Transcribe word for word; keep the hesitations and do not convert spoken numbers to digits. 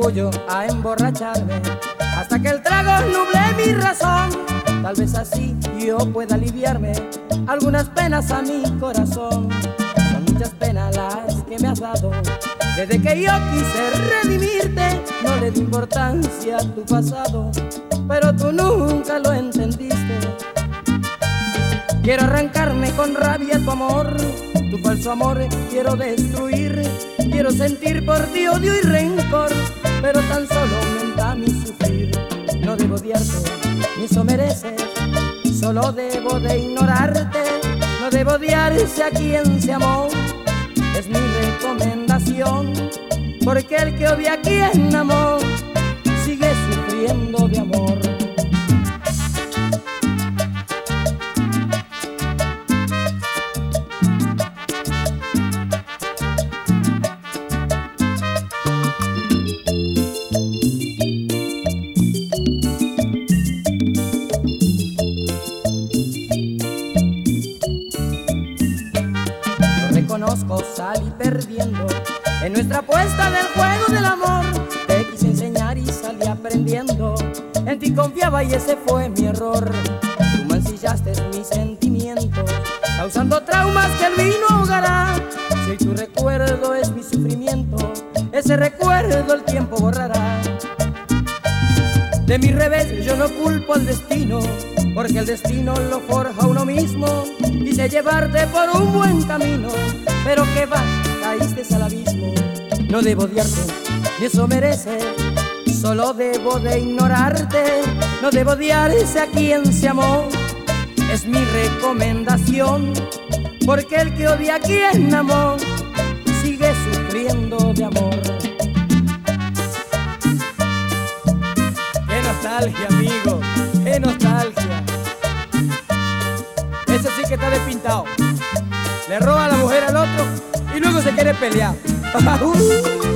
orgullo a emborracharme hasta que el trago nuble mi razón. Tal vez así yo pueda aliviarme algunas penas a mi corazón. Son muchas penas las que me has dado desde que yo quise redimirte. No le di importancia a tu pasado, pero tú nunca lo entendiste. Quiero arrancarme con rabia tu amor, tu falso amor quiero destruir. Quiero sentir por ti odio y rencor, pero tan solo aumenta mi sufrir. No debo odiarte, ni eso mereces, solo debo de ignorarte. No debo odiarse a quien se amó, es mi recomendación, porque el que odia a quien amó sigue sufriendo de amor. Conozco, salí perdiendo en nuestra apuesta del juego del amor. Te quise enseñar y salí aprendiendo, en ti confiaba y ese fue mi error. Tú mancillaste mis sentimientos, causando traumas que el vino ahogará. Si hoy tu recuerdo es mi sufrimiento, ese recuerdo el tiempo borrará. De mi revés yo no culpo al destino, porque el destino lo forja uno mismo. Quise llevarte por un buen camino, pero que va, caíste al abismo. No debo odiarte, ni eso mereces, solo debo de ignorarte. No debo odiarse a quien se amó, es mi recomendación, porque el que odia a quien amó sigue sufriendo de amor. Qué nostalgia, amigo, qué nostalgia. Ese sí que está despintado. Le roba a la mujer al otro y luego se quiere pelear.